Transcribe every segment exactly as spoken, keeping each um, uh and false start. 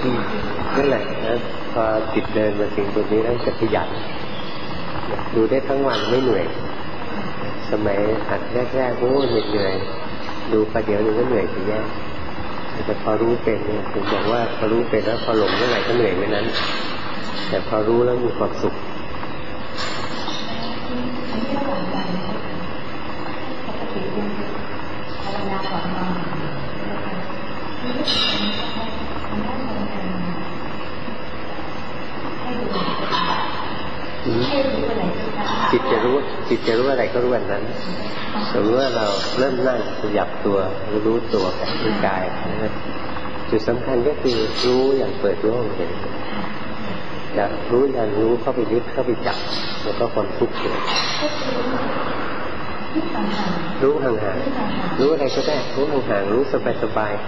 นั่นแหละนะพอจิตเดินมาถึงตรงนี้แล้วจะขยันดูได้ทั้งวันไม่เหนื่อยสมัยหัดแรกๆโอ้เหนื่อยดูประเดี๋ยวนึงก็เหนื่อยไปแย่แต่พอรู้เป็นเนี่ยผมบอกว่าพอรู้เป็นแล้วพอหลงเมื่อไหร่ก็เหนื่อยเมื่อนั้นแต่พอรู้แล้วมีความสุขจิตจะรู้จิตจะรู้อะไรก็รู้อันนั้นสมมติว่าเราเริ่มนั่งขยับตัวรู้ตัวกับรู้กายจุดสำคัญก็คือรู้อย่างเปิดโล่งเห็นอย่ารู้อย่างรู้เข้าไปยึดเข้าไปจับแล้วก็ความทุกข์เกิดรู้ห่างๆรู้อะไรก็ได้รู้ห่างๆรู้สบายๆ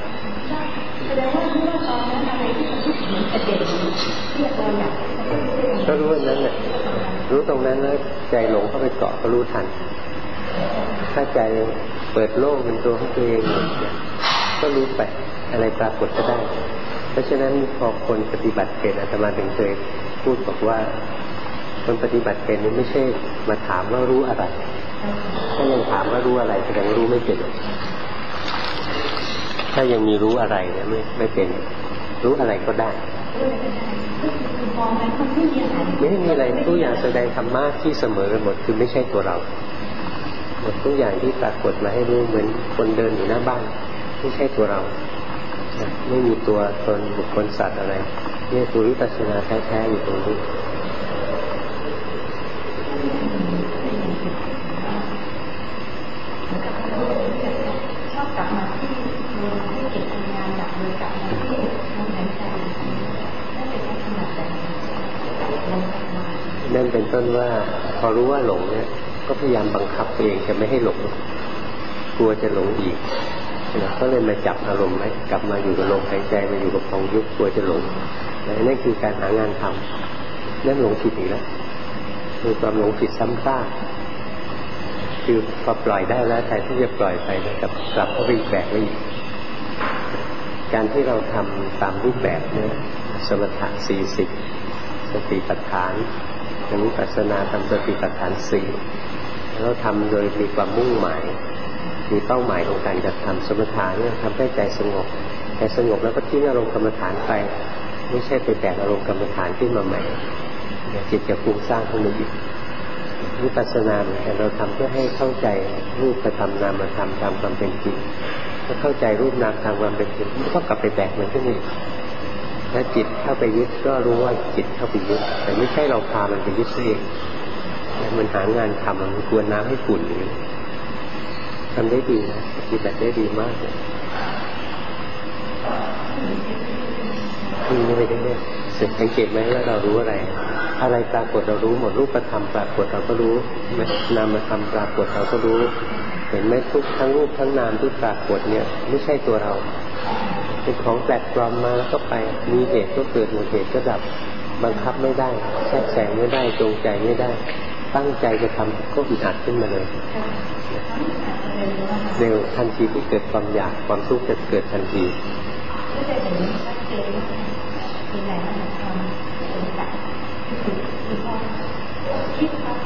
ก็รู้อันนั้นแหละรู้ตรงนั้นแล้วใจหลงเข้าไปเกาะก็รู้ทันถ้าใจเปิดโล่งเป็นตัวของตัวเองก็รู้ไปอะไรปรากฏก็ได้เพราะฉะนั้นพอคนปฏิบัติเป็นอาตมาถึงเคยพูดบอกว่าคนปฏิบัติเป็นนี่ไม่ใช่มาถามว่ารู้อะไรถ้ายังถามว่ารู้อะไรแสดงว่ารู้ไม่เป็นถ้ายังมีรู้อะไรเนี่ยไม่ไม่เป็นรู้อะไรก็ได้ไม่มีอะไรทุกอย่างแสดงธรรมะที่เสมอกันหมดคือไม่ใช่ตัวเราหมดทุกอย่างที่ปรากฏมาให้รู้เหมือนคนเดินอยู่หน้าบ้านไม่ใช่ตัวเราไม่มีตัวตนบุคคลสัตว์อะไรนี่คือวิปัสสนาแท้ๆอยู่ตรงนี้ชอบกลับมาที่เรื่องที่เก็บงานแบบเลยกลับมาที่ลมหายใจนั่นเป็นลักษณะแบบนั่นเป็นต้นว่าพอรู้ว่าหลงเนี่ยก็พยายามบังคับตัวเองจะไม่ให้หลงกลัวจะหลงอีกก็เลยมาจับอารมณ์ไว้กลับมาอยู่กับลมหายใจมาอยู่กับพองยุบกลัวจะหลงนั่นคือการหางานทำนั่นหลงผิดอีกแล้วคือความหลงผิดซ้ำซากคือพอปล่อยได้แล้วแต่ที่จะปล่อยไปนะครับกลับเข้าไปอีกแบบอีกการที่เราทำตามรูปแบบเนี่ยสมถะสี่สิบสติปัฏฐานวิปัสสนาทำสติปัฏฐานสี่แล้วทำโดยมีความมุ่งหมายมีเป้าหมายของการจะทำสมถะเนี่ยทำให้ใจสงบใจสงบแล้วก็ทิ้งอารมณ์กรรมฐานไปไม่ใช่ไปแบกอารมณ์กรรมฐานขึ้นมาใหม่จิตจะฟุ้งซ่านขึ้นมาอีกวิปัสสนาเนี่ยเราทำเพื่อให้เข้าใจรูปธรรมนามธรรมตามความเป็นจริงถ้าเข้าใจรูปนามตามความเป็นจริงก็กลับไปแบกมันขึ้นอีกถ้าจิตเข้าไปยึดก็รู้ว่าจิตเข้าไปยึดแต่ไม่ใช่เราพามันไปยึดเองมันหางานทำมันกวนน้ำให้ขุ่นอย่างนี้ทำได้ดีนะปฏิบัติได้ดีมากเลยนี่ไม่ได้เลยสังเกตไหมว่าเรารู้อะไรอะไรปรากฏเรารู้หมดรูปธรรมปรากฏเราก็รู้นามธรรมปรากฏเราก็รู้เห็นไหมทุกทั้งรูปทั้งนามที่ปรากฏเนี่ยไม่ใช่ตัวเราเป็นของแปลกปลอมมาแล้วก็ไปมีเหตุก็เกิดหมดเหตุก็ดับบังคับไม่ได้แทรกแซงไม่ได้จงใจไม่ได้ตั้งใจจะทำก็อึดอัดขึ้นมาเลยเร็วทันทีที่เกิดความอยากความทุกข์จะเกิดทันทีคิดครับ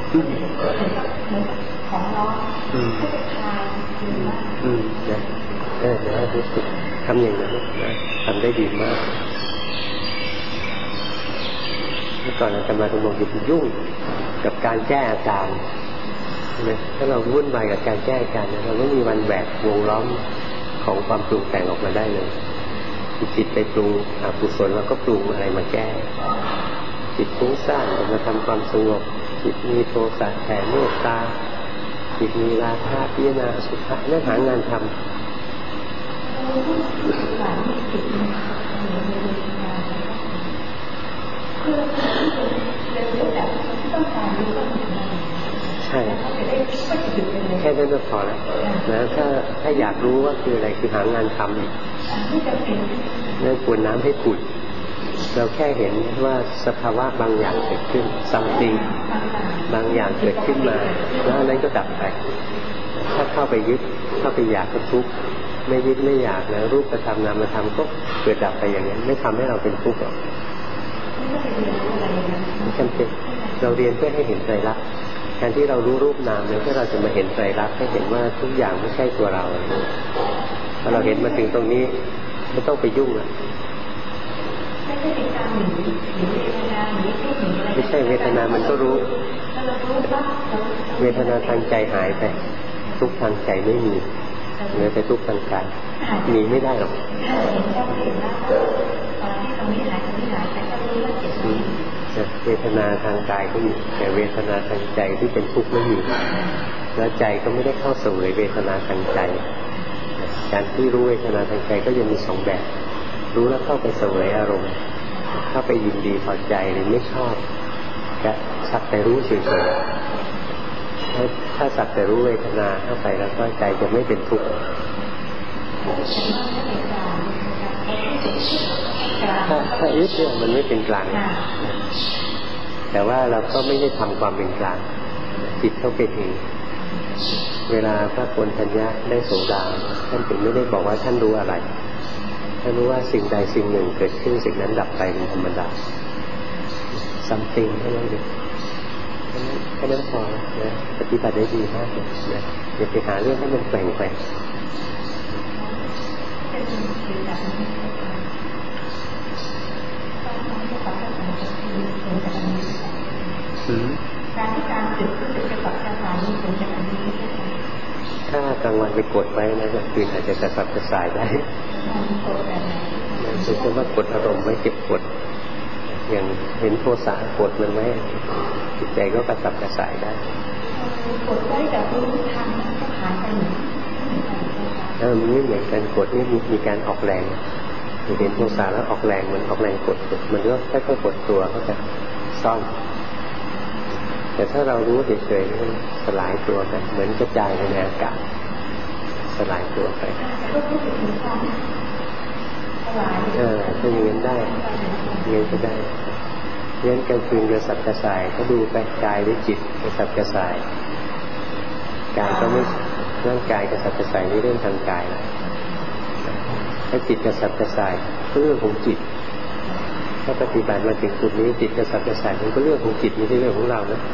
ของน้องก็จะคลายคือว่าอืมนะเออนะรู้สึกทำอย่างนั้นนะทำได้ดีมากเมื่อก่อนอาตมาต้องบอกอยู่ยุ่งกับการแก้อาการถ้าเราวุ่นวายกับการแก้อาการเราไม่มีวันแหวกวงล้อมของความปรุงแต่งออกมาได้เลยจิตไปปรุงอกุศลแล้วก็ปรุงอะไรมาแก้จิตฟุ้งซ่านออกมาทำความสงบจิตมีโทสะแผ่เมตตาจิตมีราคะพิจารณาสุภะเรื่องหางานทำใช่แค่นั้นก็พอแล้วนะถ้าถ้าอยากรู้ว่าคืออะไรคือหางานทำอีกนั่นกวนน้ำให้ขุ่นเราแค่เห็นว่าสภาวะบางอย่างเกิดขึ้น something บางอย่างเกิดขึ้นมาแล้วนั้นก็ดับไปถ้าเข้าไปยึดเข้าไปอยากก็ทุกข์ไม่ยึดไม่อยากนะรูปธรรมนามธรรมก็เกิดดับไปอย่างนั้นไม่ทำให้เราเป็นทุกข์หรอกไม่จำเป็นเราเรียนเพื่อให้เห็นไตรลักษณ์การที่เรารู้รูปนามเนี่ยเพื่อเราจะมาเห็นไตรลักษณ์ให้เห็นว่าทุกอย่างไม่ใช่ตัวเราพอเราเห็นมาถึงตรงนี้ไม่ต้องไปยุ่งอ่ะไม่ใช่เป็นการหนีหนีเวทนาหนีทุกข์หนีอะไรไม่ใช่เวทนามันก็รู้เวทนาทางใจหายไปทุกข์ทางใจไม่มีเหลือแต่ทุกข์ทางกายหนีไม่ได้หรอกเวทนาทางกายก็มีแต่เวทนาทางใจที่เป็นทุกข์ไม่มีแล้วใจก็ไม่ได้เข้าสู่เวทนาทางใจการที่รู้เวทนาทางใจก็ยังมีสองแบบรู้แล้วเข้าไปเสวยอารมณ์เข้าไปยินดีพอใจหรือไม่ชอบจะสักแต่รู้เฉยๆถ้าถ้าสักแต่รู้เวทนาเข้าไปแล้วก็ใจจะไม่เป็นทุกข์ถ้าถ้ายึดเนี่ยมันไม่เป็นกลางแต่ว่าเราก็ไม่ได้ทำความเป็นกลางจิตเขาเป็นเองเวลาพระโกณฑัญญะได้โสดาท่านถึงไม่ได้บอกว่าท่านรู้อะไรท่านรู้ว่าสิ่งใดสิ่งหนึ่งเกิดขึ้นสิ่งนั้นดับไปเป็นธรรมดา something เท่านั้นเองแค่นั้นพอนะปฏิบัติได้ดีมากเลยนะอย่าไปหาเรื่องให้มันแปลงไปการที่การฝึกรู้สึกกระสับกระส่ายนี่เป็นจากอันนี้ถ้ากลางวันไปกดไว้นะกลางคืนอาจจะกระสับกระส่ายได้คือเพราะว่ากดอารมณ์ไว้เก็บกดอย่างเห็นโทสะกดมันไว้จิตใจก็กระสับกระส่ายได้กดไว้แต่รู้ทันก็หายไปหมดเออมันไม่เหมือนกันกดนี่มีมีการออกแรงเห็นโทสะแล้วออกแรงมันออกแรงกดมันก็ค่อยๆกดตัวเข้าไปซ่อนแต่ถ้าเรารู้เฉยๆมันสลายตัวไปเหมือนกระจายในอากาศสลายตัวไปเออถ้าอย่างนั้นได้อย่างนั้นก็ได้เรื่องกลางคืนกระสับกระส่ายก็ดูไปกายหรือจิตกระสับกระส่ายกายก็ไม่ร่างกายกระสับกระส่ายนี่เรื่องทางกายถ้าจิตกระสับกระส่ายก็เรื่องของจิตถ้าปฏิบัติมาถึงจุดนี้จิตกระสับกระส่ายมันก็เรื่องของจิตไม่ใช่เรื่องของเรานะ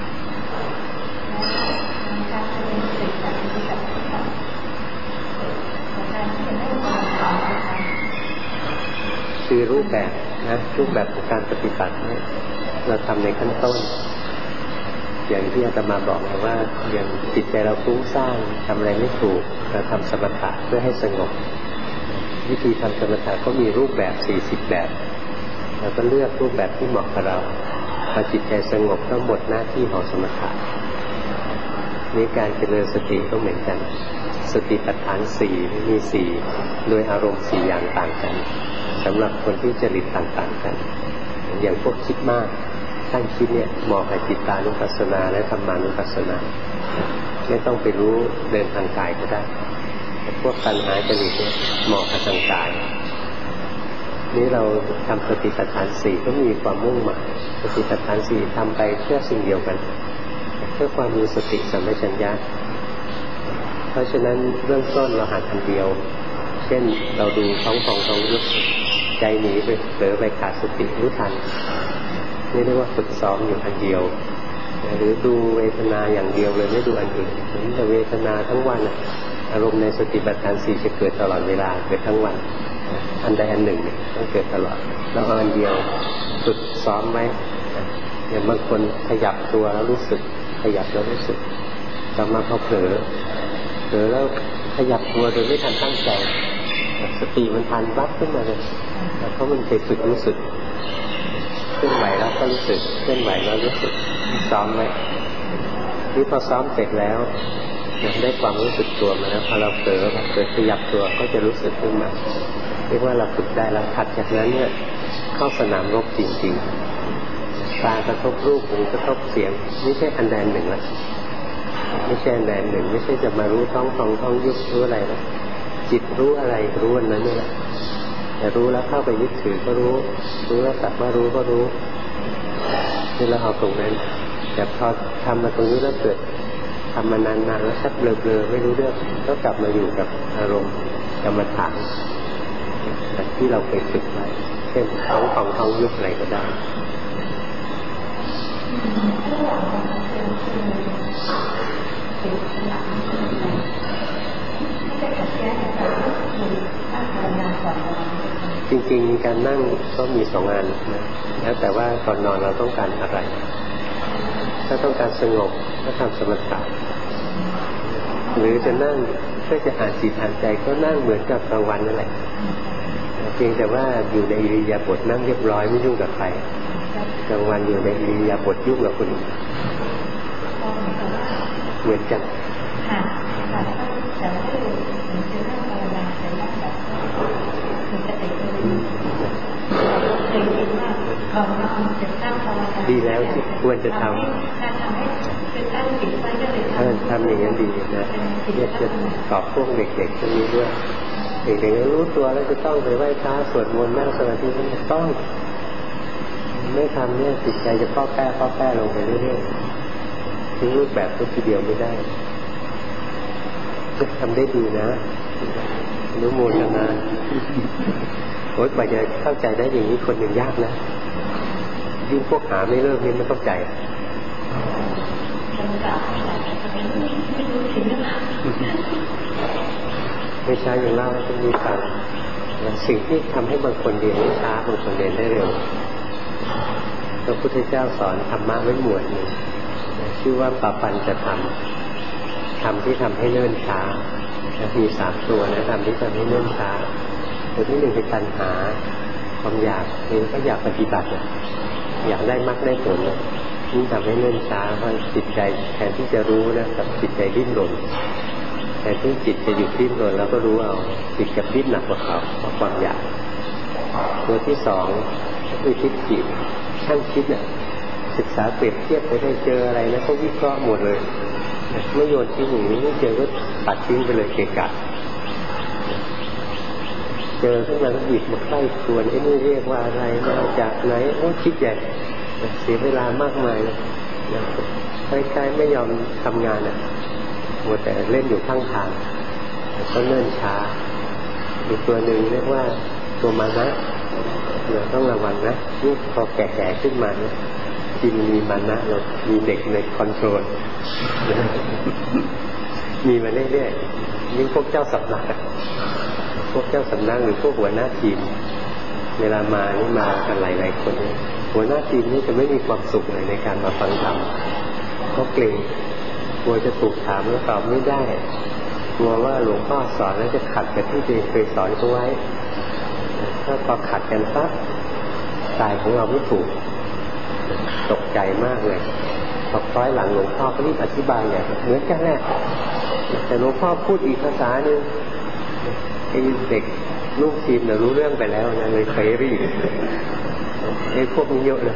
คือรูปแบบนะรูปแบบของการปฏิบัติเนี่ยเราทำในขั้นต้นอย่างที่อาตมาบอกนะว่าอย่างจิตใจเราฟุ้งซ่านทำอะไรไม่ถูกเราทำสมถะเพื่อให้สงบวิธีทำสมถะก็มีรูปแบบสี่สิบแบบเราก็เลือกรูปแบบที่เหมาะกับเราพอจิตใจสงบก็หมดหน้าที่ของสมถะนี่การเจริญสติก็เหมือนกันสติปัฏฐานสี่มีสี่โดยอารมณ์สี่อย่างต่างกันสำหรับคนที่จริตต่างๆกันอย่างพวกคิดมากตั้งคิดเนี่ยเหมาะกับจิตตานุปัสสนาและธรรมานุปัสสนาไม่ต้องไปรู้เดินทางกายก็ได้พวกตัณหาจริตเนี่ยเหมาะกับทางกายนี่เราทำสติปัฏฐานสี่ก็มีความมุ่งหมายสติปัฏฐานสี่ทำไปเพื่อสิ่งเดียวกันเพื่อความมีสติสัมปชัญญะเพราะฉะนั้นเริ่มต้นเราหัดอันเดียวเช่นเราดูท้องฟองท้องยุบใจหนีไปเผลอไปขาดสติรู้ทันนี่เรียกว่าฝึกซ้อมอยู่อันเดียวหรือดูเวทนาอย่างเดียวเลยไม่ดูอันอื่นแต่เวทนาทั้งวันอารมณ์ในสติปัฏฐานสี่จะเกิดตลอดเวลาเกิดทั้งวันอันใดอันหนึ่งต้องเกิดตลอดแล้วอันเดียวฝึกซ้อมไว้อย่างบางคนขยับตัวแล้วรู้สึกขยับแล้วรู้สึกต่อมาพอเผลอเผลอแล้วขยับตัวโดยไม่ทันตั้งใจสติมันทันวับขึ้นมาเลยเพราะมันไปฝึกรู้สึกเคลื่อนไหวแล้วก็รู้สึกเคลื่อนไหวแล้วรู้สึกซ้อมไว้นี่พอซ้อมเสร็จแล้วได้ความรู้สึกตัวมาแล้วพอเราเผลอเกิดขยับตัวก็จะรู้สึกขึ้นมาเรียกว่าเราฝึกได้แล้วถัดจากนั้นเนี่ยเข้าสนามรบจริงๆตากระทบรูปหูกระทบเสียงไม่ใช่อันใดหนึ่งละไม่ใช่อันใดหนึ่งไม่ใช่จะมารู้ท้องฟองท้องยุบรู้อะไรนะจิตรู้อะไรรู้อันนั้นนี่แหละแต่รู้แล้วเข้าไปยึดถือก็รู้รู้แล้วสักว่ารู้ก็รู้นี่เราเอาตรงนั้นแต่พอทำมาตรงนี้แล้วเกิดทำมานานๆแล้วชักเบลอๆไม่รู้เรื่องก็กลับมาอยู่กับอารมณ์กรรมฐานแบบที่เราเคยฝึกไว้เช่นท้องของท้องยุบอะไรก็ได้จริงๆการนั่งก็มีสองอันนะแล้วแต่ว่าก่อนนอนเราต้องการอะไรถ้าต้องการสงบก็ทำสมถะหรือจะนั่งเพื่อจะอ่านจิตอ่านใจก็นั่งเหมือนกับกลางวันนั่นแหละเพียงแต่ว่าอยู่ในอิริยาบถนั่งเรียบร้อยไม่ยุ่งกับใครกลางวันอยู่ในอิริยาบถยุ่งกับคนอื่นเหมือนกันค่ะแต่ว่าแต่ว่าเหมือนจะนั่งภาวนาแต่ว่าแบบมีสติเลยเคยคิดว่าก่อนนอนจะตั้งภาวนาดีแล้วที่ควรจะทำการทำให้คือตั้งจิตไว้ก็เลยทำอย่างนั้นดีนะเนี่ยจะตอบพวกเด็กๆตรงนี้ด้วยเด็กๆรู้ตัวแล้วจะต้องไปไหว้พระสวดมนต์นั่งสมาธิไม่ต้องไม่ทำเนี่ยจิตใจจะป้อแป้ป้อแป้ลงไปเรื่อยๆทิ้งรูปแบบทุกทีเดียวไม่ได้จะทำได้ดีนะรู้มูลนะโอ๊ยกว่าจะเข้าใจได้อย่างนี้คนหนึ่งยากนะยิ่งพวกหาไม่เลิกนี่ไม่เข้าใจไม่ใช่อย่างเล่าให้คุณมีฟังสิ่งที่ทำให้บางคนเรียนได้ช้าบางคนเรียนได้เร็วพระพุทธเจ้าสอนธรรมะไว้หมวดหนึ่งชื่อว่าปปัญจะธรรมธรรมที่ทำให้เนิ่นช้ามีสามตัวนะธรรมที่ทำให้เนิ่นช้าตัวที่หนึ่งเป็นตัณหาความอยากนี่ก็อยากปฏิบัติอยากได้มรรคได้ผลนี่ทำให้เนิ่นช้าเพราะจิตใจแทนที่จะรู้นะกับจิตใจดิ้นรนแต่ที่จิตจะหยุดดิ้นรนแล้วก็รู้เอาจิตกับดิ้นหนักกว่าเขาเพราะความอยากตัวที่สองก็คือทิฏฐิช่างคิดเนี่ยศึกษาเปรียบเทียบไปได้เจออะไรนะเขาวิเคราะห์หมดเลยไม่โยนทิ้งอย่างนี้ไม่เจอก็ตัดทิ้งไปเลยเกะกะเจอขึ้นมาก็หยิบมาใกล้ควรไอ้นี่เรียกว่าอะไรมาจากไหนโอ้คิดใหญ่เสียเวลามากมายนะคล้ายๆไม่ยอมทำงานอ่ะมัวแต่เล่นอยู่ข้างทางก็เนิ่นช้าอีกตัวหนึ่งเรียกว่าตัวมานะเราต้องระวังนะนี่พอแก่ๆขึ้นมาเนี่ยจินมีมานะเรามีเด็กในคอนโทรลมีมาเรื่อยๆยิ่งพวกเจ้าสำนักพวกเจ้าสำนักหรือพวกหัวหน้าทีมเวลามานี่มากันหลายๆคนหัวหน้าทีมนี่จะไม่มีความสุขเลยในการมาฟังธรรมเขาเกรงกลัวจะถูกถามแล้วตอบไม่ได้กลัวว่าหลวงพ่อสอนแล้วจะขัดกับที่ตัวเองเคยสอนเขาไว้ถ้าพอขัดกันปั๊บสายของเราไม่ถูกตกใจมากเลยพอคล้อยหลังหลวงพ่อก็รีบอธิบายอย่างเหมือนกันแหละแต่หลวงพ่อพูดอีกภาษาหนึ่งไอ้เด็กลูกทีมเนี่ยรู้เรื่องไปแล้วนะเลยเคยรีบไอ้พวกนี้เยอะเลย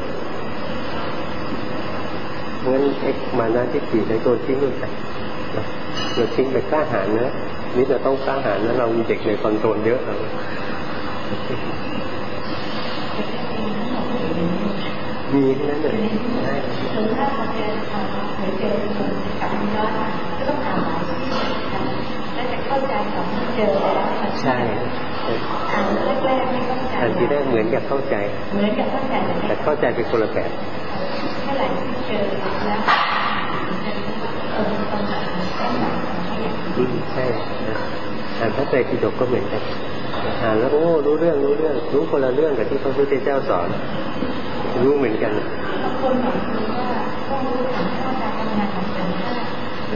เพราะฉะนั้นไอ้มานะที่สี่ในตัวทิ้งมันไปเราทิ้งไปกล้าหาญนะนี่เราต้องกล้าหาญนะเรามีเด็กในคอนโทรลเยอะเรามีนั่นเลยคือถ้าเราเจอหรือเจอคนกับมันย้อนก็ต้องถามหลายที่แล้วจะเข้าใจกับที่เจอแล้วใช่อ่านแรกๆไม่เข้าใจอ่านทีแรกเหมือนกับเข้าใจเหมือนกับเข้าใจแต่เข้าใจเป็นคนละแบบเมื่อไหร่ที่เจอแล้วเออตรงไหนใช่อ่านพระไตรปิฎกก็เหมือนกันอ่านแล้วโอ้รู้เรื่องรู้เรื่องรู้คนละเรื่องกับที่พระพุทธเจ้าสอนรู้เหมือนกันบางคนบอกว่าต้องรู้ขันธ์ห้าการทำงานของขันธ์ห้า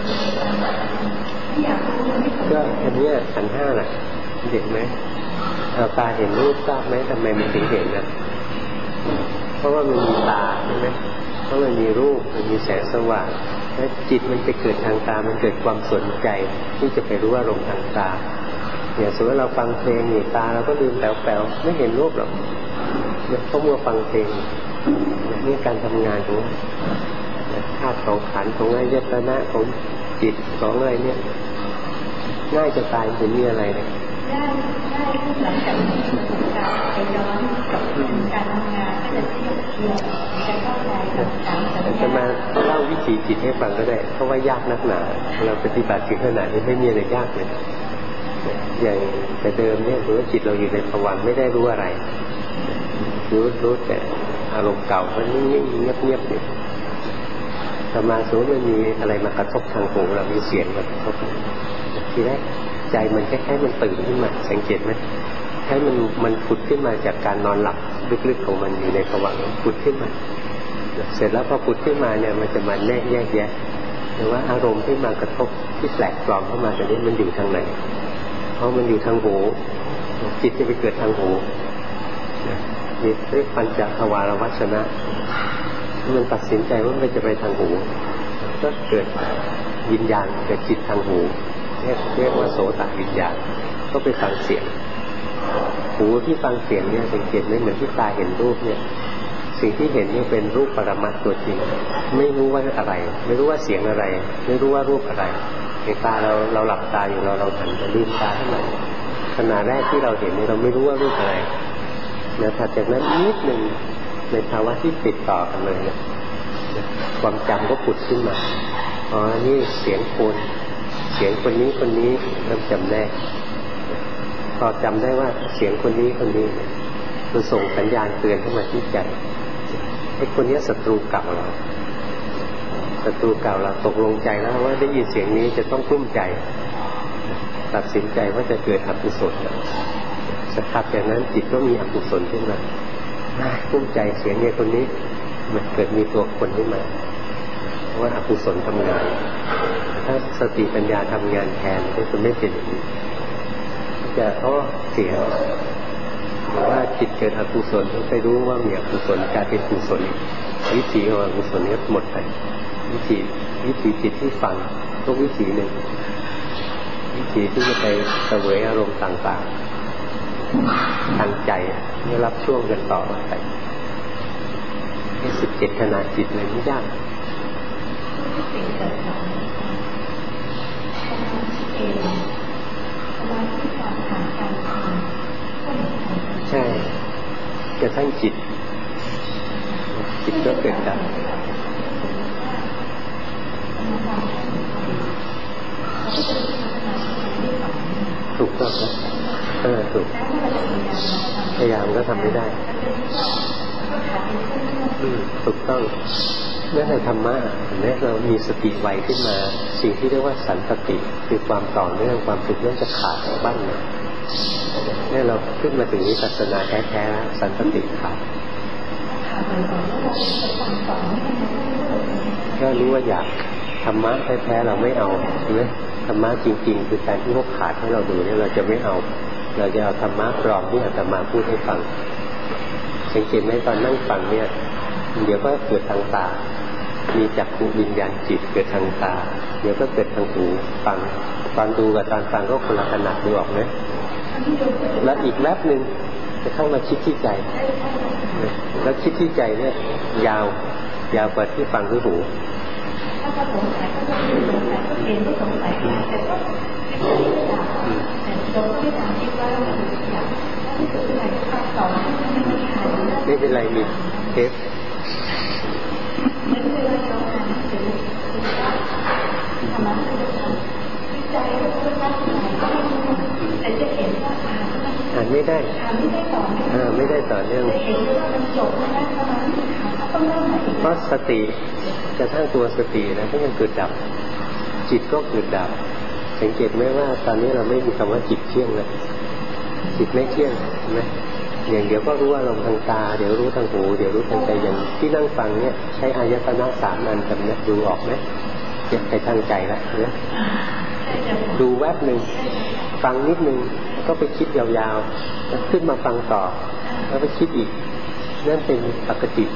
ไม่อยากรู้ไม่สนก็อันนี้ขันธ์ห้าแหละเด็กไหมเอาตาเห็นรูปทราบไหมทำไมมันถึงเห็นนะเพราะว่ามันมีตาใช่ไหมเพราะมันมีรูปมันมีแสงสว่างและจิตมันไปเกิดทางตามันเกิดความสนใจที่จะไปรู้อารมณ์ทางตาอย่างสมมติเราฟังเพลงอยู่ตาเราก็ลืมแป๋วๆไม่เห็นรูปหรอกเพราะมัวฟังเพลงนี่การทำงานของธาตุของขันธ์ของอายตนะของจิตของอะไรเนี่ยง่ายจะตายจะมีอะไรเลยได้ได้ที่หลังจากที่การไปย้อนกับการทำงานก็จะเทียบเทียบจะเข้าใจกับการสัญญาจะมาเล่าวิถีจิตให้ฟังก็ได้เพราะว่ายากนักหนาเราปฏิบัติถึงขนาดนี้ไม่มีอะไรยากเลยอย่างแต่เดิมเนี่ยรู้ว่าจิตเราอยู่ในภวังค์ไม่ได้รู้อะไรรู้รู้แต่อารมณ์เก่ามันนิ่งๆเงียบๆอยู่ต่อมาสมมติมันมีอะไรมากระทบทางหูเรามีเสียงมากระทบทีแรกใจมันแค่ๆมันตื่นขึ้นมาสังเกตไหมให้มันมันผุดขึ้นมาจากการนอนหลับลึกๆของมันอยู่ในภวังค์ผุดขึ้นมาเสร็จแล้วพอผุดขึ้นมาเนี่ยมันจะมาแยกแยกแยะหรือว่าอารมณ์ที่มากระทบที่แปลกปลอมเข้ามาตอนนี้มันอยู่ทางไหนเพราะมันอยู่ทางหูจิตจะไปเกิดทางหูนี่เรียกปัญจทวารวัชนะมันตัดสินใจว่ามันจะไปทางหูก็เกิดวิญญาณเกิดจิตทางหูเรียกเรียกว่าโสตวิญญาณก็ไปฟังเสียงหูที่ฟังเสียงเนี่ยสังเกตไหมเหมือนที่ตาเห็นรูปเนี่ยสิ่งที่เห็นนี่เป็นรูปปรมัตถ์ตัวจริงไม่รู้ว่าอะไรไม่รู้ว่าเสียงอะไรไม่รู้ว่ารูปอะไรในตาเราเราหลับตาอยู่เราเราหันจะลืมตาขึ้นมาขณะแรกที่เราเห็นนี่เราไม่รู้ว่ารูปอะไรแล้วถัดจากนั้นนิดหนึ่งในภาวะที่ติดต่อกันเลยเนี่ยความจำก็ผุดขึ้นมาอ๋อนี่เสียงคนเสียงคนนี้คนนี้เริ่มจำได้พอจำได้ว่าเสียงคนนี้คนนี้มันส่งสัญญาณเตือนเข้ามาที่ใจไอ้คนนี้ศัตรูเก่าเราศัตรูเก่าเราตกลงใจแล้วว่าได้ยินเสียงนี้จะต้องกลุ้มใจตัดสินใจว่าจะเกิดอกุศลสักพักจากนั้นจิตก็มีอกุศลขึ้นมากลุ้มใจเสียงเนี่ยคนนี้มันเกิดมีตัวคนขึ้นมาเพราะว่าอกุศลทำงานถ้าสติปัญญาทำงานแทนก็จะไม่เป็นอย่างนี้จะเพราะเสียหรือว่าจิตเกิดอกุศลไปรู้ว่ามีอกุศลกลายเป็นกุศลวิถีของอกุศลนี้หมดไปวิถีวิถีจิตที่ฟังทุกวิถีหนึ่งวิถีที่จะไปเสวยอารมณ์ต่างๆทางใจเมื่อรับช่วงกันต่อไปสิบเจ็ดขนาดจิตเลยไม่ยากใช่กระทั่งจิตจิตก็เกิดดับถูกต้องครับเออถูกพยายามก็ทำไม่ได้ถูกต้องเมื่อในธรรมะแม้เรามีสติไวขึ้นมาสิ่งที่เรียกว่าสันตติคือความต่อเนื่องความสืบเนื่องจะขาดบ้างนะเนี่ยเราขึ้นมาถึงวิปัสสนาแท้ๆสันตติขาดก็รู้ว่าอยากธรรมะแท้ๆเราไม่เอาใช่ไหมธรรมะจริงๆคือการที่เขาขาดให้เราดูเนี่ยเราจะไม่เอาเราจะเอาธรรมะปลอมที่อาตมาพูดให้ฟังสังเกตไหมตอนนั่งฟังเนี่ยเดี๋ยวก็เกิดทางตามีจักขุวิญญาณจิตเกิดทางตาเดี๋ยวก็เกิดทางหูฟังตอนดูกับตอนฟังก็คนละขนาดดูออกไหมแล้วอีกแป๊บหนึ่งจะเข้ามาคิดที่ใจแล้วคิดที่ใจเนี่ยยาวยาวกว่าที่ฟังที่หูถ้าก็สงสัยก็ต้องสงสัยก็เรียนก็สงสัยแต่ก็แต่เราก็ไม่ทำคิดว่าอยากที่สุดที่ไหนภาคสองไม่เป็นไรมีเทปไม่เป็นไรเราอ่านหนังสือธรรมะวิจัยก็ต้องตั้งใจแต่จะเห็นว่าอ่านอ่านไม่ได้อ่านไม่ได้ต่อเนื่องไม่ได้ต่อเนื่องเห็นว่ามันจบแล้วนะประมาณนี้ต้องเริ่มใหม่เพราะสติจะทั้งตัวสตินะก็ยังเกิดดับจิตก็เกิดดับสังเกตไหมว่าตอนนี้เราไม่มีคำว่าจิตเที่ยงเลยจิตไม่เที่ยงใช่ไหมอย่างเดี๋ยวก็รู้อารมณ์ทางตาเดี๋ยวรู้ทางหูเดี๋ยวรู้ทางใจอย่างที่นั่งฟังเนี่ยใช้อายตนะสามอันจำเนี่ยดูออกไหมเจ็บไปทางใจแล้วเนี่ยดูแวบหนึ่งฟังนิดนึงก็ไปคิดยาวๆแล้วขึ้นมาฟังต่อแล้วไปคิดอีกนั่นเป็นปกติ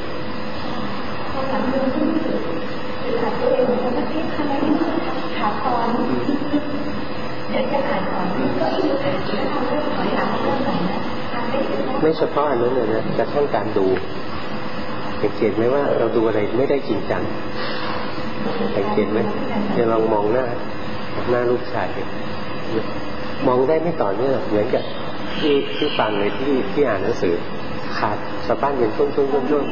ขาตอนเดี๋ยวจะอ่านก่อนก็อีกแล้วทำเรื่องถอยหลังเรื่องไหนนะไม่เฉพาะอันนั้นเลยนะกระทั่งการดูสังเกตไหมว่าเราดูอะไรไม่ได้จริงจังสังเกตไหมจะลองมองหน้าหน้าลูกชายมองได้ไม่ต่อเนื่องเหมือนกับที่ที่ฟังเลยที่ที่อ่านหนังสือขาดสะบั้นเป็นช่วงช่วงช่วงช่วง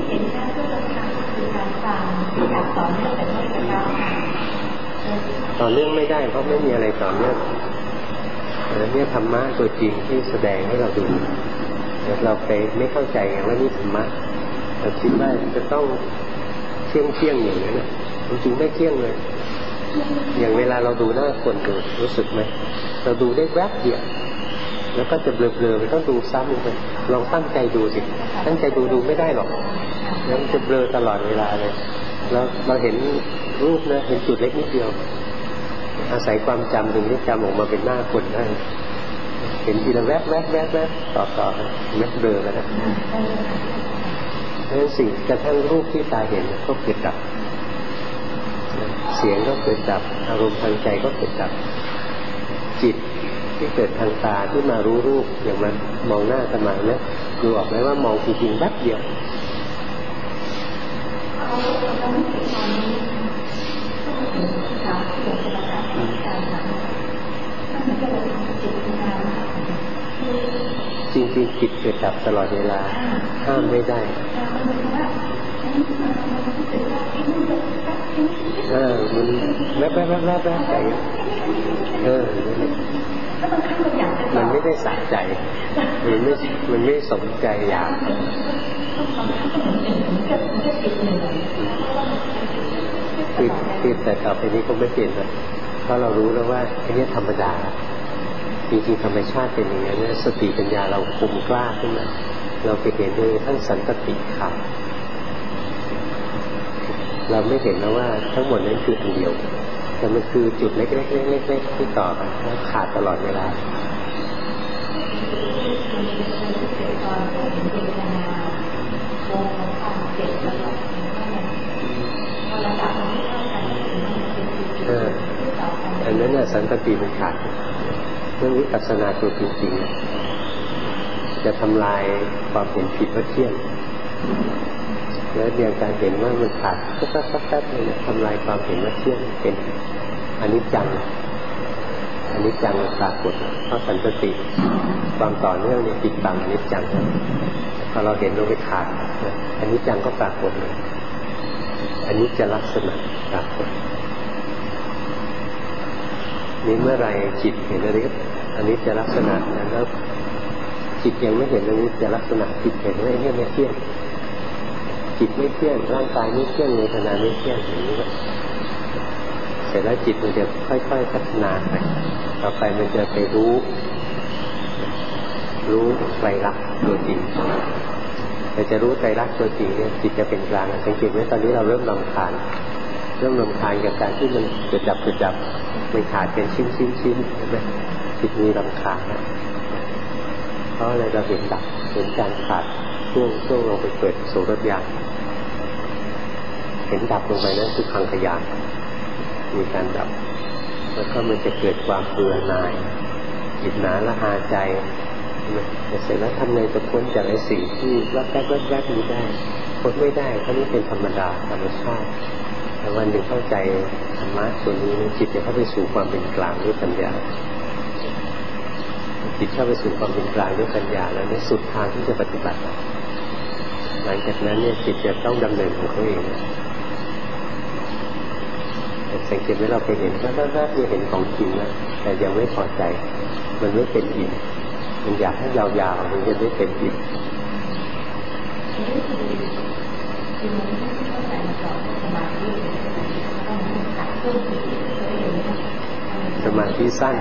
ต่อเนื่องไม่ได้เพราะไม่มีอะไรต่อเนื่องแล้วเนี่ยธรรมะตัวจริงที่แสดงให้เราดูเราไปไม่เข้าใจว่านี่ธรรมะเราคิดว่าจะต้องเที่ยงเที่ยงอย่างนั้นจริงๆไม่เที่ยงเลยอย่างเวลาเราดูหน้าคนดูรู้สึกไหมเราดูได้แวบเดียวแล้วก็จะเบลอๆไม่ต้องดูซ้ำเลยลองตั้งใจดูสิตั้งใจดูดูไม่ได้หรอกแล้วมันจะเบลอตลอดเวลาเลยแล้วเราเห็นรูปนะเห็นจุดเล็กนิดเดียวอาศัยความจำตรงนี้จำออกมาเป็นหน้าคนได้เห็นทีละแวบแวบแวบแวบต่อต่อแวบเบลอแล้วนะเพราะฉะนั้นสิ่งกระทั่งรูปที่ตาเห็นก็เกิดดับเสียงก็เกิดดับอารมณ์ทางใจก็เกิดดับจิตที่เกิดทางตาที่มารู้รูปอย่างมันมองหน้ากันมาเนี่ยดูออกไหมว่ามองจริงๆแวบเดียวจริงๆจิตเกิดดับตลอดเวลาห้ามไม่ได้เออมันแวบแวบแวบแวบแวบใจเออมันไม่ได้สะใจมันไม่มันไม่สมใจอยากคือคือแต่ต่อไปนี้ก็ไม่เปลี่ยนเลยเพราะเรารู้แล้วว่าอันนี้ธรรมดาจริงๆธรรมชาติเป็นอย่างนี้สติปัญญาเราคุมกล้าขึ้นมาเราไปเห็นด้วยทั้งสันติขาดเราไม่เห็นนะว่าทั้งหมดนั้นคืออันเดียวแต่มันคือจุดเล็กๆเล็กๆที่ต่อกันแล้วขาดตลอดเวลาเอออันนั้นน่ะสันติมันขาดเรื่องวิปัสสนาตัวจริงๆจะทำลายความเห็นผิดว่าเที่ยงแล้วเรียนการเห็นว่ามันขาดก็แป๊บๆเลยทำลายความเห็นว่าเที่ยงเป็นอนิจจังอนิจจังปรากฏเพราะสันติความต่อเนื่องเนี่ยปิดบังอนิจจังพอเราเห็นเราไปขาดอนิจจังก็ปรากฏเลยอนิจจลักษณะปรากฏนี่เมื่อไรจิตเห็นอะไรก็อนิจจลักษณะแล้วจิตยังไม่เห็นอนิจจลักษณะจิตเห็นว่าเนี่ยไม่เที่ยงจิตไม่เที่ยงร่างกายไม่เที่ยงเวทนาไม่เที่ยงอย่างนี้เสร็จแล้วจิตมันจะค่อยๆพัฒนาไปต่อไปมันจะไปรู้รู้ไตรลักษณ์ตัวจริงแต่จะรู้ไตรลักษณ์ตัวจริงเนี่ยจิตจะเป็นกลางสังเกตไหมตอนนี้เราเริ่มรำคาญเริ่มรำคาญกับการที่มันเกิดดับเกิดดับมันขาดเป็นชิ้นชิ้นชิ้นใช่ไหมจิตมีรำคาญนะเพราะอะไรเราเห็นดับเห็นการขาดช่วงช่วงลงไปเปิดโสรถยานเห็นดับลงไปนั้นคือพังขยานมีการดับแล้วก็มันจะเกิดความเบื่อหน่ายจิตหนาละอาใจแต่เสร็จแล้วทำไงจะพ้นจากไอ้สิ่งที่วัดแวบวัดแวบนี้ได้พ้นไม่ได้เพราะนี่เป็นธรรมดาธรรมชาติแต่วันหนึ่งเข้าใจธรรมะส่วนนี้จิตจะเข้าไปสู่ความเป็นกลางด้วยปัญญาจิตเข้าไปสู่ความเป็นกลางด้วยปัญญาแล้วในสุดทางที่จะปฏิบัติหลังจากนั้นเนี่ยจิตจะต้องดำเนินของเขาเองสังเกตไหมเราไปเห็นว่าแรกๆเนี่ยเห็นของจริงนะแต่ยังไม่พอใจมันไม่เป็นอิ่มมันอยากให้ยาวๆมันจะได้เป็นอิ่มสมาธิสั้น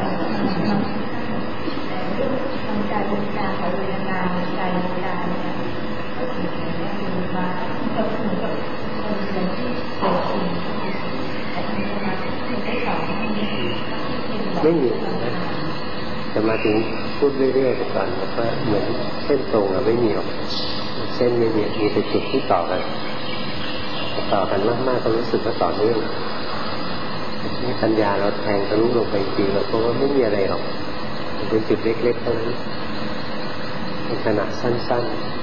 ใจเป็นกลางเวทนาใจเป็นกลางก็ถึงมาก็เหมือนกับคนเรียนที่เกิดขึ้นแต่ในสมาธิที่ได้สอนไม่มีนะจะมาถึงพูดเรื่อยๆไปก่อนแล้วก็เหมือนเส้นตรงอะไม่มีหรอกเส้นไม่มีมีแต่จุดที่ต่อกันต่อกันมากๆก็รู้สึกว่าต่อเนื่องนี่ปัญญาเราแทงทะลุลงไปจริงเราเพราะว่าไม่มีอะไรหรอกเป็นจุดเล็กๆเท่านั้นเป็นขนาดสั้น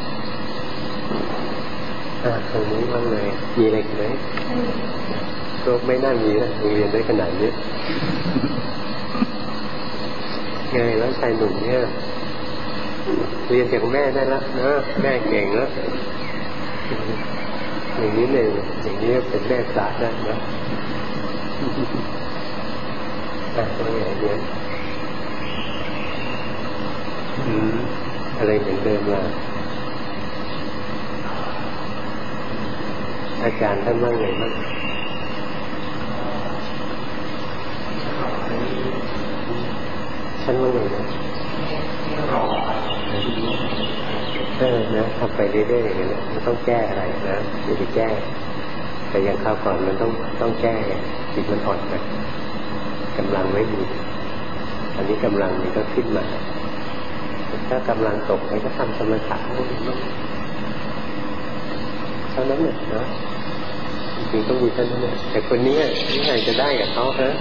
ๆอ่าตรงนี้บ้างเลยมีอะไรไหมก็ไม่น่ามีนะเรียนได้ขนาดนี้ไงแล้วชายหนุ่มเนี่ยเรียนจากแม่ได้แล้วนะแม่เก่งแล้วอย่างนี้หนึ่งอย่างนี้เป็นแม่พระได้นะอ่ะตัวใหญ่เรียนอะไรเหมือนเดิมล่ะอาจารย์ท่านว่าไงบ้างฉันว่าไงนะเออนะทำไปเรื่อยๆอย่างนี้นะไม่ต้องแก้อะไรนะอย่าไปแก้แต่อย่างคราวก่อนมันต้องต้องแก้จิตมันอ่อนไปกำลังไม่มีอันนี้กำลังมันก็ขึ้นมาถ้ากำลังตกไปก็ทำสมถะให้ดีมากเท่านั้นเนี่ยนะจริงๆต้องมีเท่านั้นเนี่ยแต่คนนี้นี่ไงจะได้กับเขาฮะ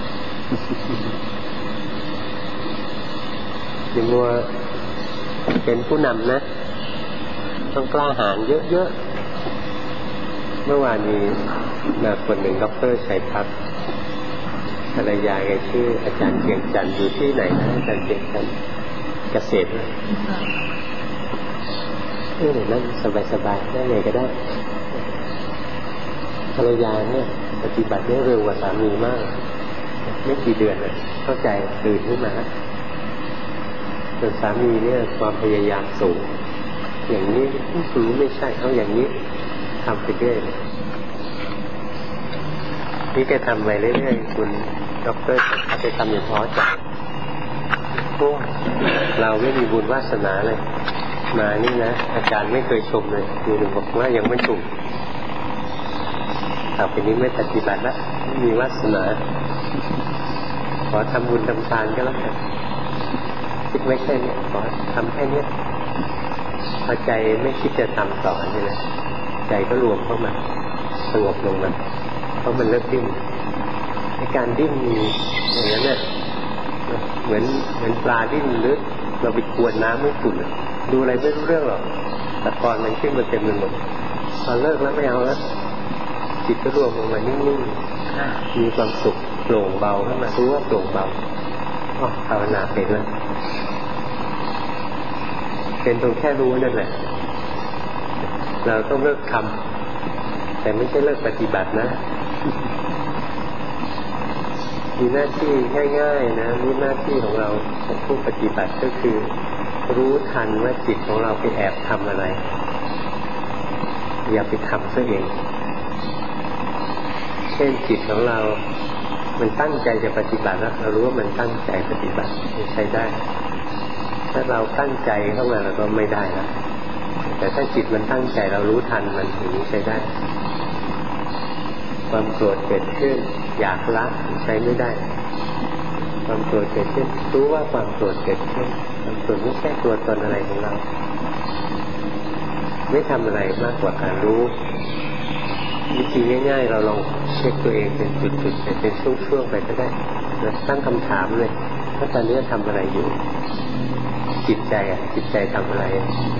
อย่ามัวเป็นผู้นำนะต้องกล้าหาญเยอะๆเมื่อวานมีมาคนหนึ่งดร.ชัยพัฒน์ภรรยาแกชื่ออาจารย์เกียงจันทร์อยู่ที่ไหนนะอาจารย์เกียงจันทร์เกษตรเออนั่นสบายๆได้ไงก็ได้ภรรยาเนี่ยปฏิบัติได้เร็วกว่าสามีมากไม่กี่เดือนเลยเข้าใจตื่นขึ้นมาส่วนสามีเนี่ยความพยายามสูงอย่างนี้รู้ไม่ใช่เอาอย่างนี้ทำไปเรื่อยนี่แกทำไปเรื่อยๆคุณด็อกเตอร์เขาไปทำอย่างท้อใจพวกเราไม่มีบุญวาสนาเลยมานี่นะอาจารย์ไม่เคยชมเลยมีหนึ่งบอกว่ายังไม่ถูกต่อไปนี้ไม่ปฏิบัติละไม่มีวาสนาขอทำบุญทำทานก็แล้วกันคิดไม่แค่นี้ขอทำแค่นี้พอใจไม่คิดจะทำต่อนี่นะใจก็รวมเข้ามาสงบลงมาเพราะมันเลิกดิ้นในการดิ้นอย่างนั้นเนี่ยเหมือนเหมือนปลาดิ้นหรือเราไปกวนน้ำไม่ขุ่นดูอะไรไม่รู้เรื่องหรอกแต่ก่อนมันขึ้นมาเต็มไปหมดพอเลิกแล้วไม่เอาแล้วจิตก็รวมลงมานิ่งๆมีความสุขโปร่งเบาขึ้นมารู้ว่าโปร่งเบาอ๋อภาวนาเป็นแล้วเป็นตรงแค่รู้นั่นแหละเราต้องเลิกทำแต่ไม่ใช่เลิกปฏิบัตินะมีหน้าที่ง่ายๆนะมีหน้าที่ของเราของผู้ปฏิบัติก็คือรู้ทันว่าจิตของเราไปแอบทำอะไรอย่าไปทำซะเองเช่นจิตของเรามันตั้งใจจะปฏิบัติแล้วเรารู้ว่ามันตั้งใจปฏิบัติใช้ได้ถ้าเราตั้งใจเข้ามาเราก็ไม่ได้แล้วแต่ถ้าจิตมันตั้งใจเรารู้ทันมันอย่างนี้ใช้ได้ความโกรธเกิดขึ้นอยากละใช้ไม่ได้ความโกรธเกิดขึ้นรู้ว่าความโกรธเกิดขึ้นความโกรธไม่ใช่ตัวตนอะไรของเราไม่ทำอะไรมากกว่าการรู้วิธีง่ายๆเราลองเช็คตัวเองเป็นจุดๆเป็นช่วงๆไปก็ได้ตั้งคำถามเลยว่าตอนนี้ทำอะไรอยู่จิตใจอ่ะจิตใจทำอะไร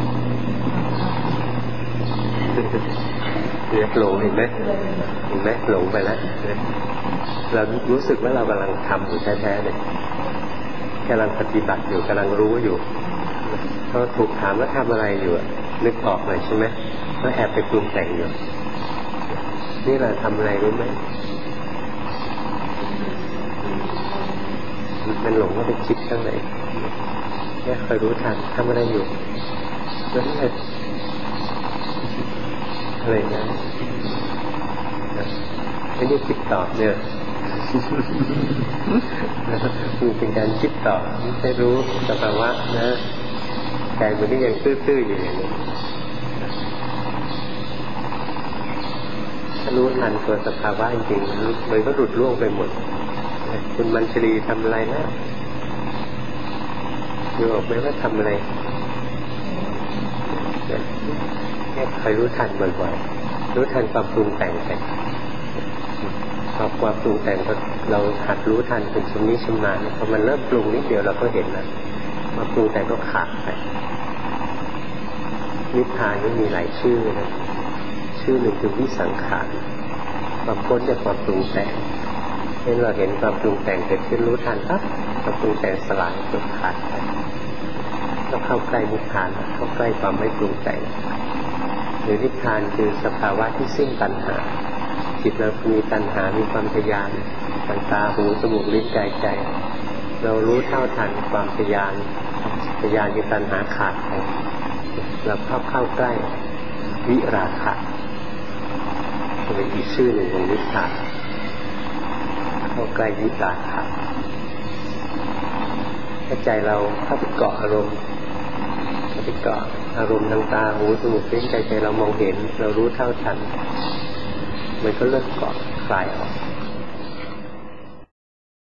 เรียกหลงเห็นไหมเห็นไหมหลงไปแล้วเรารู้สึกว่าเรากำลังทำอยู่แท้ๆเลยกำลังปฏิบัติอยู่กำลังรู้อยู่พอถูกถามว่าทำอะไรอยู่นึกออกหน่อยใช่ไหมว่าแอบไปปรุงแต่งอยู่นี่เราทำอะไรรู้ไหมมันหลงว่าไปคิดข้างไหนแค่คอยรู้ทันทำอะไรอยู่นั่นแหละอะไรนะไม่ได้คิดตอบเนี่ยมันเป็นการคิดตอบไม่ใช่รู้สภาวะนะใจมันนี่ยังตื้อๆอยู่อย่างนี้ถ้ารู้ทันตัวสภาวะจริงๆมันก็หลุดล่วงไปหมดคุณมัญชรีทำอะไรนะดูออกไหมว่าทำอะไรแค่คอยรู้ทันบ่อยๆรู้ทันความปรุงแต่งไปพอความปรุงแต่งเราหัดรู้ทันเป็นชำนิชำนาญพอมันเริ่มปรุงนิดเดียวเราก็เห็นแล้วมาปรุงแต่งก็ขาดไปนิพพานนี่มีหลายชื่อนะชื่อหนึ่งคือวิสังขารความพ้นจากความปรุงแต่งเช่นเราเห็นความปรุงแต่งเกิดขึ้นรู้ทันปั๊บความปรุงแต่งสลายก็ขาดไปเราเข้าใกล้นิพพานเข้าใกล้ความไม่ปรุงแต่งหรือนิพพานคือสภาวะที่สิ้นตัณหาจิตเรามีตัณหามีความทยานทางตาหูจมูกลิ้นกายใจเรารู้เท่าทันความทยานทยานคือตัณหาขาดไปเราเข้าเข้าใกล้วิราคะเป็นอีกชื่อหนึ่งของนิพพานเข้าใกล้วิราคะถ้าใจเราเข้าไปเกาะอารมณ์เข้าไปเกาะอารมณ์ทางตาหูจมูกลิ้นใจใจเรามองเห็นเรารู้เท่าทันมันก็เลิกเกาะคลายออก